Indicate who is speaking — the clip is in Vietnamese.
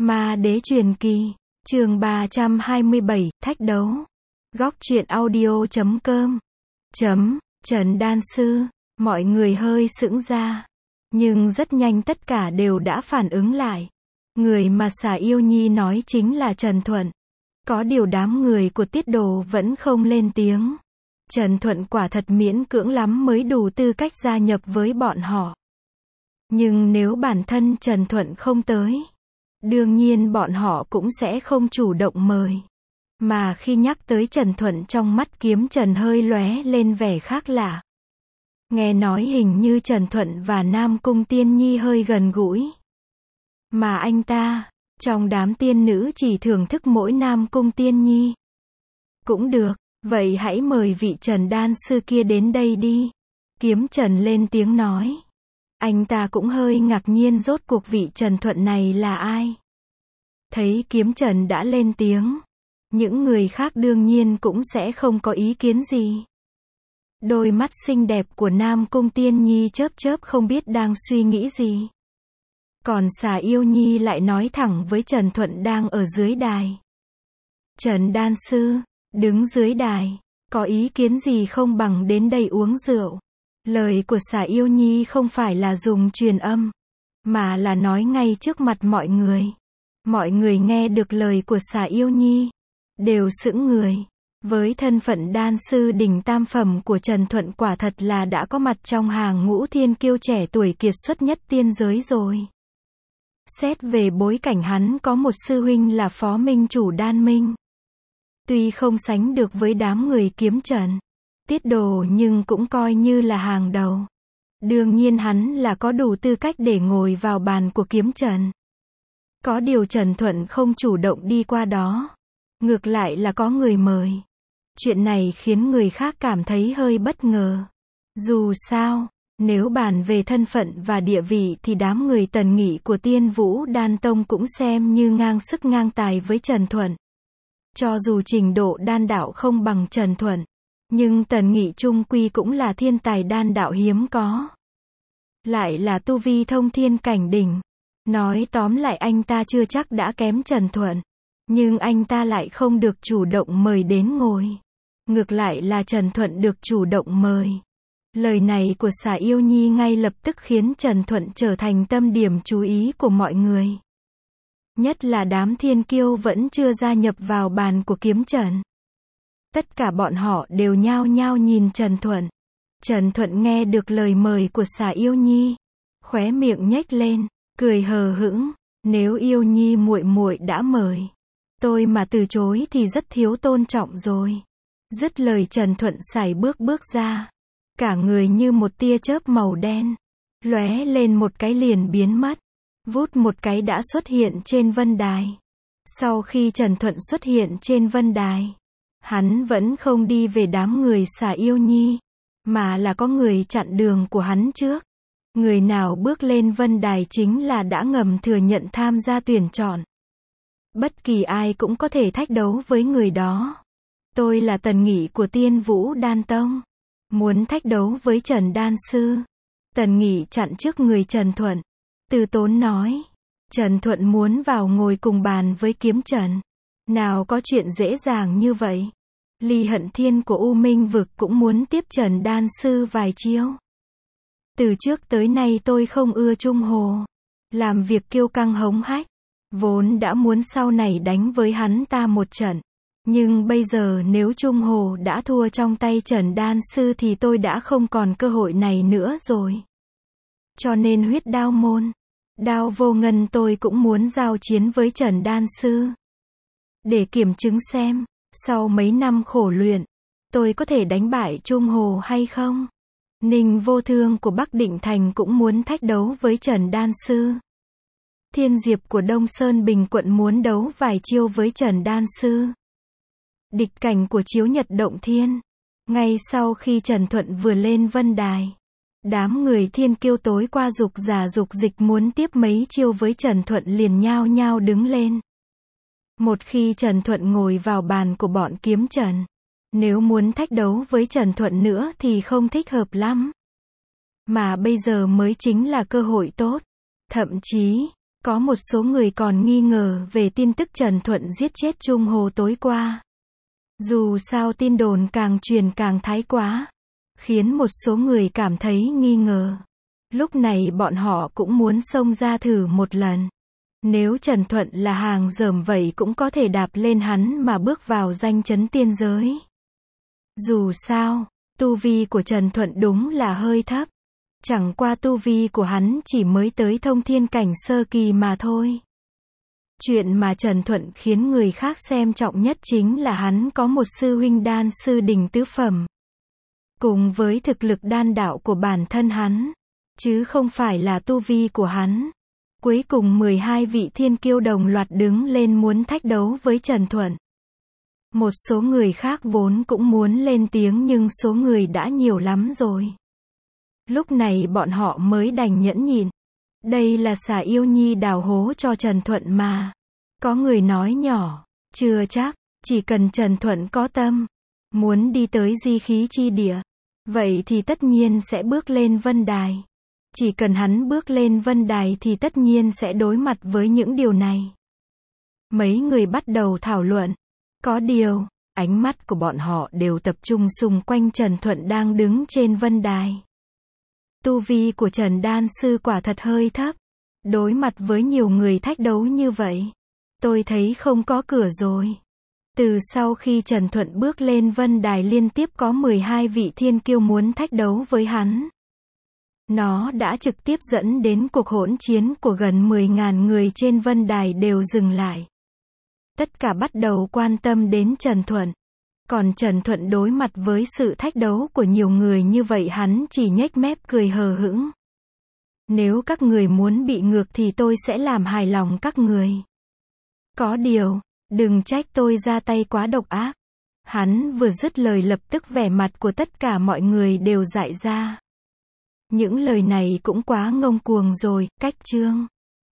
Speaker 1: Ma đế truyền kỳ, chương 327, thách đấu. Góc truyện audio.com. Trần đan sư, mọi người hơi sững ra. Nhưng rất nhanh tất cả đều đã phản ứng lại. Người mà Xà Yêu Nhi nói chính là Trần Thuận. Có điều đám người của Tiết Đồ vẫn không lên tiếng. Trần Thuận quả thật miễn cưỡng lắm mới đủ tư cách gia nhập với bọn họ. Nhưng nếu bản thân Trần Thuận không tới, đương nhiên bọn họ cũng sẽ không chủ động mời. Mà khi nhắc tới Trần Thuận trong mắt Kiếm Trần hơi lóe lên vẻ khác lạ. Nghe nói hình như Trần Thuận và Nam Cung Tiên Nhi hơi gần gũi. Mà anh ta, trong đám tiên nữ chỉ thưởng thức mỗi Nam Cung Tiên Nhi. Cũng được, vậy hãy mời vị Trần đan sư kia đến đây đi. Kiếm Trần lên tiếng nói. Anh ta cũng hơi ngạc nhiên rốt cuộc vị Trần Thuận này là ai. Thấy Kiếm Trần đã lên tiếng, những người khác đương nhiên cũng sẽ không có ý kiến gì. Đôi mắt xinh đẹp của Nam Cung Tiên Nhi chớp chớp không biết đang suy nghĩ gì. Còn Xà Yêu Nhi lại nói thẳng với Trần Thuận đang ở dưới đài. Trần đan sư, đứng dưới đài, có ý kiến gì không bằng đến đây uống rượu. Lời của Xà Yêu Nhi không phải là dùng truyền âm, mà là nói ngay trước mặt mọi người. Mọi người nghe được lời của Xà Yêu Nhi, đều sững người. Với thân phận đan sư đỉnh tam phẩm của Trần Thuận quả thật là đã có mặt trong hàng ngũ thiên kiêu trẻ tuổi kiệt xuất nhất tiên giới rồi. Xét về bối cảnh hắn có một sư huynh là Phó Minh Chủ Đan Minh. Tuy không sánh được với đám người Kiếm Trần, Tiết Đồ nhưng cũng coi như là hàng đầu. Đương nhiên hắn là có đủ tư cách để ngồi vào bàn của Kiếm Trần. Có điều Trần Thuận không chủ động đi qua đó. Ngược lại là có người mời. Chuyện này khiến người khác cảm thấy hơi bất ngờ. Dù sao, nếu bàn về thân phận và địa vị thì đám người Tần Nghị của Tiên Vũ Đan Tông cũng xem như ngang sức ngang tài với Trần Thuận. Cho dù trình độ đan đạo không bằng Trần Thuận, nhưng Tần Nghị chung quy cũng là thiên tài đan đạo hiếm có. Lại là tu vi thông thiên cảnh đỉnh. Nói tóm lại anh ta chưa chắc đã kém Trần Thuận. Nhưng anh ta lại không được chủ động mời đến ngồi. Ngược lại là Trần Thuận được chủ động mời. Lời này của Xà Yêu Nhi ngay lập tức khiến Trần Thuận trở thành tâm điểm chú ý của mọi người. Nhất là đám thiên kiêu vẫn chưa gia nhập vào bàn của Kiếm Trần. Tất cả bọn họ đều nhao nhao nhìn Trần Thuận. Trần Thuận nghe được lời mời của Xà Yêu Nhi, khóe miệng nhếch lên, cười hờ hững. Nếu Yêu Nhi muội muội đã mời, tôi mà từ chối thì rất thiếu tôn trọng rồi. Dứt lời Trần Thuận sải bước ra. Cả người như một tia chớp màu đen. Lóe lên một cái liền biến mất. Vút một cái đã xuất hiện trên vân đài. Sau khi Trần Thuận xuất hiện trên vân đài, hắn vẫn không đi về đám người Xà Yêu Nhi, mà là có người chặn đường của hắn trước. Người nào bước lên vân đài chính là đã ngầm thừa nhận tham gia tuyển chọn. Bất kỳ ai cũng có thể thách đấu với người đó. Tôi là Tần Nghị của Tiên Vũ Đan Tông, muốn thách đấu với Trần đan sư. Tần Nghị chặn trước người Trần Thuận, từ tốn nói. Trần Thuận muốn vào ngồi cùng bàn với Kiếm Trần. Nào có chuyện dễ dàng như vậy. Ly Hận Thiên của U Minh Vực cũng muốn tiếp Trần đan sư vài chiêu. Từ trước tới nay tôi không ưa Trung Hồ, làm việc kiêu căng hống hách. Vốn đã muốn sau này đánh với hắn ta một trận. Nhưng bây giờ nếu Trung Hồ đã thua trong tay Trần đan sư thì tôi đã không còn cơ hội này nữa rồi. Cho nên Huyết Đao môn, Đao Vô Ngân tôi cũng muốn giao chiến với Trần đan sư. Để kiểm chứng xem, sau mấy năm khổ luyện, tôi có thể đánh bại Trung Hồ hay không? Ninh Vô Thương của Bắc Định Thành cũng muốn thách đấu với Trần đan sư. Thiên Diệp của Đông Sơn Bình quận muốn đấu vài chiêu với Trần đan sư. Địch Cảnh của Chiếu Nhật Động Thiên. Ngay sau khi Trần Thuận vừa lên vân đài, đám người thiên kiêu tối qua dục giả dục dịch muốn tiếp mấy chiêu với Trần Thuận liền nhao nhao đứng lên. Một khi Trần Thuận ngồi vào bàn của bọn Kiếm Trần, nếu muốn thách đấu với Trần Thuận nữa thì không thích hợp lắm. Mà bây giờ mới chính là cơ hội tốt. Thậm chí, Có một số người còn nghi ngờ về tin tức Trần Thuận giết chết Trung Hồ tối qua. Dù sao tin đồn càng truyền càng thái quá, khiến một số người cảm thấy nghi ngờ. Lúc này bọn họ cũng muốn xông ra thử một lần. Nếu Trần Thuận là hàng dởm vậy cũng có thể đạp lên hắn mà bước vào danh chấn tiên giới. Dù sao, tu vi của Trần Thuận đúng là hơi thấp. Chẳng qua tu vi của hắn chỉ mới tới thông thiên cảnh sơ kỳ mà thôi. Chuyện mà Trần Thuận khiến người khác xem trọng nhất chính là hắn có một sư huynh đan sư đỉnh tứ phẩm. Cùng với thực lực đan đạo của bản thân hắn, chứ không phải là tu vi của hắn. Cuối cùng 12 vị thiên kiêu đồng loạt đứng lên muốn thách đấu với Trần Thuận. Một số người khác vốn cũng muốn lên tiếng nhưng số người đã nhiều lắm rồi. Lúc này bọn họ mới đành nhẫn nhịn. Đây là xà yêu nhi đào hố cho Trần Thuận mà. Có người nói nhỏ, chưa chắc, chỉ cần Trần Thuận có tâm, muốn đi tới di khí chi địa, vậy thì tất nhiên sẽ bước lên vân đài. Chỉ cần hắn bước lên vân đài thì tất nhiên sẽ đối mặt với những điều này. Mấy người bắt đầu thảo luận. Có điều, ánh mắt của bọn họ đều tập trung xung quanh Trần Thuận đang đứng trên vân đài. Tu vi của Trần Đan Sư quả thật hơi thấp. Đối mặt với nhiều người thách đấu như vậy, tôi thấy không có cửa rồi. Từ sau khi Trần Thuận bước lên vân đài liên tiếp có 12 vị thiên kiêu muốn thách đấu với hắn. Nó đã trực tiếp dẫn đến cuộc hỗn chiến của gần 10.000 người trên vân đài đều dừng lại. Tất cả bắt đầu quan tâm đến Trần Thuận. Còn Trần Thuận đối mặt với sự thách đấu của nhiều người như vậy hắn chỉ nhếch mép cười hờ hững. Nếu các người muốn bị ngược thì tôi sẽ làm hài lòng các người. Có điều, đừng trách tôi ra tay quá độc ác. Hắn vừa dứt lời lập tức vẻ mặt của tất cả mọi người đều dại ra. Những lời này cũng quá ngông cuồng rồi, cách chương.